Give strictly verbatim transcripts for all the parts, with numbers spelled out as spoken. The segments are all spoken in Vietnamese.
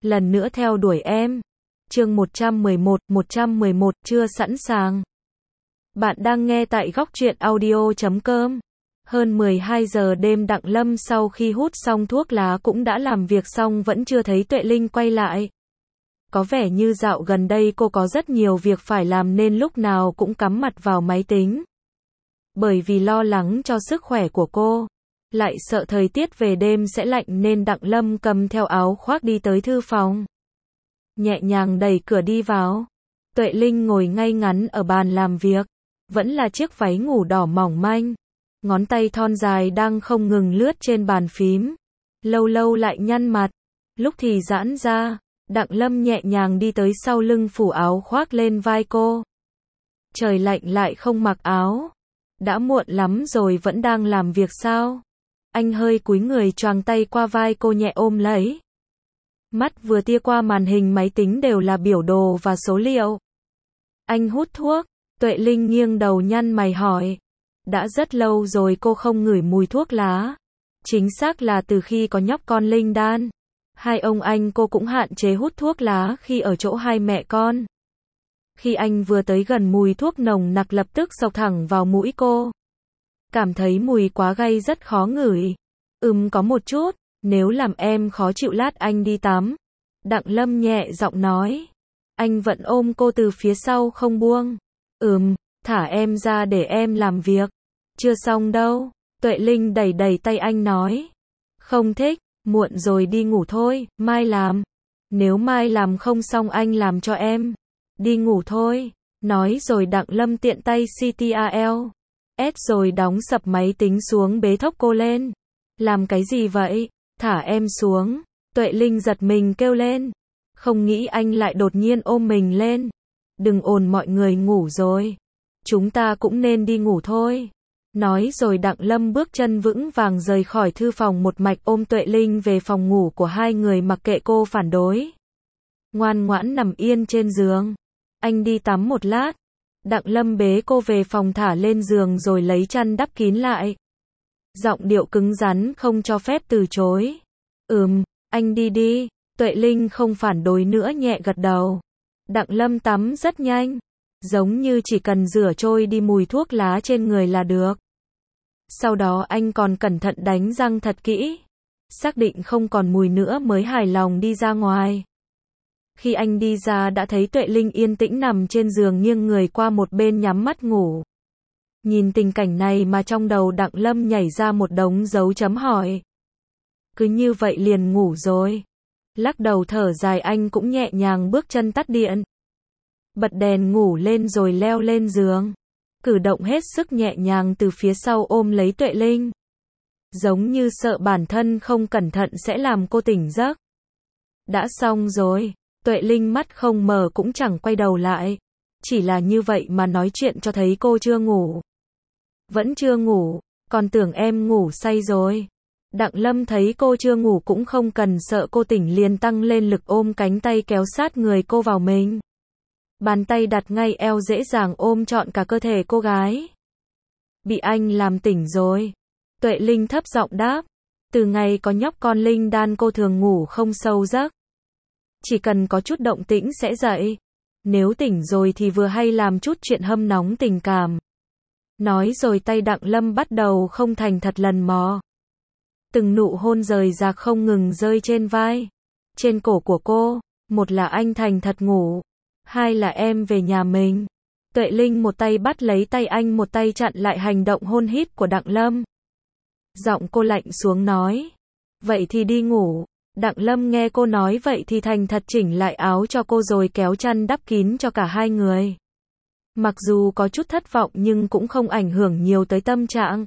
lần nữa theo đuổi em. Chương một trăm mười một, một trăm mười một, chưa sẵn sàng. Bạn đang nghe tại góc truyện audio chấm com. Hơn mười hai giờ đêm, Đặng Lâm sau khi hút xong thuốc lá cũng đã làm việc xong vẫn chưa thấy Tuệ Linh quay lại. Có vẻ như dạo gần đây cô có rất nhiều việc phải làm nên lúc nào cũng cắm mặt vào máy tính. Bởi vì lo lắng cho sức khỏe của cô, lại sợ thời tiết về đêm sẽ lạnh nên Đặng Lâm cầm theo áo khoác đi tới thư phòng. Nhẹ nhàng đẩy cửa đi vào. Tuệ Linh ngồi ngay ngắn ở bàn làm việc, vẫn là chiếc váy ngủ đỏ mỏng manh. Ngón tay thon dài đang không ngừng lướt trên bàn phím, lâu lâu lại nhăn mặt, lúc thì giãn ra. Đặng Lâm nhẹ nhàng đi tới sau lưng phủ áo khoác lên vai cô. Trời lạnh lại không mặc áo. Đã muộn lắm rồi vẫn đang làm việc sao? Anh hơi cúi người choàng tay qua vai cô nhẹ ôm lấy. Mắt vừa tia qua màn hình máy tính đều là biểu đồ và số liệu. Anh hút thuốc. Tuệ Linh nghiêng đầu nhăn mày hỏi. Đã rất lâu rồi cô không ngửi mùi thuốc lá. Chính xác là từ khi có nhóc con Linh Đan. Hai ông anh cô cũng hạn chế hút thuốc lá khi ở chỗ hai mẹ con. Khi anh vừa tới gần mùi thuốc nồng nặc lập tức xộc thẳng vào mũi cô. Cảm thấy mùi quá gay rất khó ngửi. Ừm có một chút, nếu làm em khó chịu lát anh đi tắm. Đặng Lâm nhẹ giọng nói. Anh vẫn ôm cô từ phía sau không buông. Ừm, thả em ra để em làm việc. Chưa xong đâu. Tuệ Linh đẩy đẩy tay anh nói. Không thích, muộn rồi đi ngủ thôi, mai làm. Nếu mai làm không xong anh làm cho em. Đi ngủ thôi. Nói rồi Đặng Lâm tiện tay Ctrl S rồi đóng sập máy tính xuống bế thốc cô lên. Làm cái gì vậy? Thả em xuống. Tuệ Linh giật mình kêu lên. Không nghĩ anh lại đột nhiên ôm mình lên. Đừng ồn, mọi người ngủ rồi. Chúng ta cũng nên đi ngủ thôi. Nói rồi Đặng Lâm bước chân vững vàng rời khỏi thư phòng một mạch ôm Tuệ Linh về phòng ngủ của hai người mặc kệ cô phản đối. Ngoan ngoãn nằm yên trên giường. Anh đi tắm một lát. Đặng Lâm bế cô về phòng thả lên giường rồi lấy chăn đắp kín lại. Giọng điệu cứng rắn không cho phép từ chối. Ừm, anh đi đi. Tuệ Linh không phản đối nữa nhẹ gật đầu. Đặng Lâm tắm rất nhanh. Giống như chỉ cần rửa trôi đi mùi thuốc lá trên người là được. Sau đó anh còn cẩn thận đánh răng thật kỹ. Xác định không còn mùi nữa mới hài lòng đi ra ngoài. Khi anh đi ra đã thấy Tuệ Linh yên tĩnh nằm trên giường nghiêng người qua một bên nhắm mắt ngủ. Nhìn tình cảnh này mà trong đầu Đặng Lâm nhảy ra một đống dấu chấm hỏi. Cứ như vậy liền ngủ rồi. Lắc đầu thở dài anh cũng nhẹ nhàng bước chân tắt điện. Bật đèn ngủ lên rồi leo lên giường. Cử động hết sức nhẹ nhàng từ phía sau ôm lấy Tuệ Linh. Giống như sợ bản thân không cẩn thận sẽ làm cô tỉnh giấc. Đã xong rồi. Tuệ Linh mắt không mở cũng chẳng quay đầu lại. Chỉ là như vậy mà nói chuyện cho thấy cô chưa ngủ. Vẫn chưa ngủ, còn tưởng em ngủ say rồi. Đặng Lâm thấy cô chưa ngủ cũng không cần sợ cô tỉnh liền tăng lên lực ôm cánh tay kéo sát người cô vào mình. Bàn tay đặt ngay eo dễ dàng ôm trọn cả cơ thể cô gái. Bị anh làm tỉnh rồi. Tuệ Linh thấp giọng đáp. Từ ngày có nhóc con Linh Đan cô thường ngủ không sâu giấc. Chỉ cần có chút động tĩnh sẽ dậy. Nếu tỉnh rồi thì vừa hay làm chút chuyện hâm nóng tình cảm. Nói rồi tay Đặng Lâm bắt đầu không thành thật lần mò. Từng nụ hôn rời rạc không ngừng rơi trên vai, trên cổ của cô. Một là anh thành thật ngủ. Hai là em về nhà mình. Tuệ Linh một tay bắt lấy tay anh một tay chặn lại hành động hôn hít của Đặng Lâm. Giọng cô lạnh xuống nói. Vậy thì đi ngủ. Đặng Lâm nghe cô nói vậy thì thành thật chỉnh lại áo cho cô rồi kéo chăn đắp kín cho cả hai người. Mặc dù có chút thất vọng nhưng cũng không ảnh hưởng nhiều tới tâm trạng.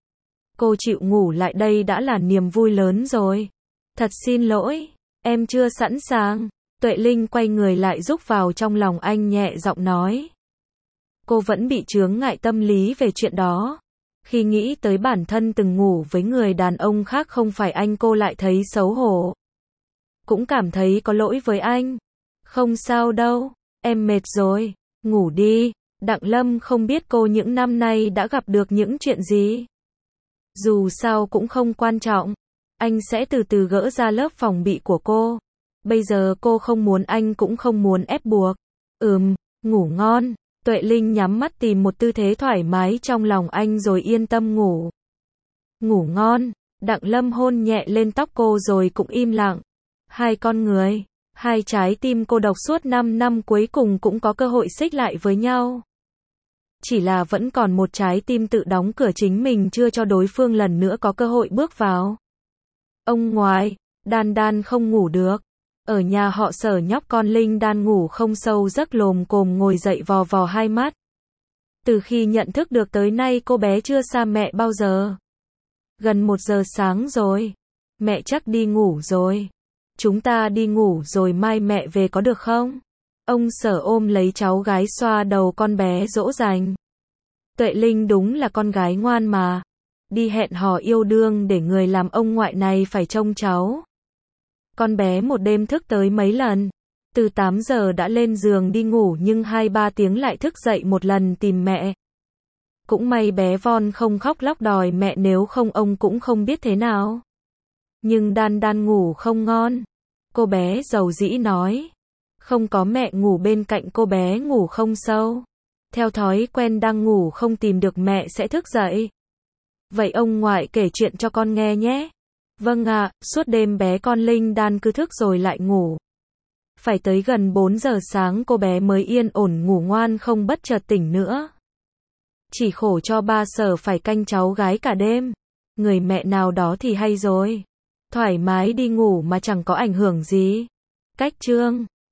Cô chịu ngủ lại đây đã là niềm vui lớn rồi. Thật xin lỗi, em chưa sẵn sàng. Tuệ Linh quay người lại rúc vào trong lòng anh nhẹ giọng nói. Cô vẫn bị chướng ngại tâm lý về chuyện đó. Khi nghĩ tới bản thân từng ngủ với người đàn ông khác không phải anh cô lại thấy xấu hổ. Cũng cảm thấy có lỗi với anh. Không sao đâu, em mệt rồi, ngủ đi. Đặng Lâm không biết cô những năm nay đã gặp được những chuyện gì. Dù sao cũng không quan trọng. Anh sẽ từ từ gỡ ra lớp phòng bị của cô. Bây giờ cô không muốn anh cũng không muốn ép buộc. Ừm, ngủ ngon. Tuệ Linh nhắm mắt tìm một tư thế thoải mái trong lòng anh rồi yên tâm ngủ. Ngủ ngon. Đặng Lâm hôn nhẹ lên tóc cô rồi cũng im lặng. Hai con người, hai trái tim cô độc suốt năm năm cuối cùng cũng có cơ hội xích lại với nhau. Chỉ là vẫn còn một trái tim tự đóng cửa chính mình chưa cho đối phương lần nữa có cơ hội bước vào. Ông ngoại, Đan Đan không ngủ được. Ở nhà họ Sở nhóc con Linh Đan ngủ không sâu giấc lồm cồm ngồi dậy vò vò hai mắt. Từ khi nhận thức được tới nay cô bé chưa xa mẹ bao giờ. Gần một giờ sáng rồi. Mẹ chắc đi ngủ rồi. Chúng ta đi ngủ rồi mai mẹ về có được không? Ông Sở ôm lấy cháu gái xoa đầu con bé dỗ dành. Tuệ Linh đúng là con gái ngoan mà. Đi hẹn hò yêu đương để người làm ông ngoại này phải trông cháu. Con bé một đêm thức tới mấy lần. Từ tám giờ đã lên giường đi ngủ nhưng hai ba tiếng lại thức dậy một lần tìm mẹ. Cũng may bé Von không khóc lóc đòi mẹ nếu không ông cũng không biết thế nào. Nhưng Đan Đan ngủ không ngon. Cô bé dầu dĩ nói. Không có mẹ ngủ bên cạnh cô bé ngủ không sâu. Theo thói quen đang ngủ không tìm được mẹ sẽ thức dậy. Vậy ông ngoại kể chuyện cho con nghe nhé. Vâng ạ, suốt đêm bé con Linh Đan cứ thức rồi lại ngủ. Phải tới gần bốn giờ sáng cô bé mới yên ổn ngủ ngoan không bất chợt tỉnh nữa. Chỉ khổ cho ba Sở phải canh cháu gái cả đêm. Người mẹ nào đó thì hay rồi. Thoải mái đi ngủ mà chẳng có ảnh hưởng gì. Cách chương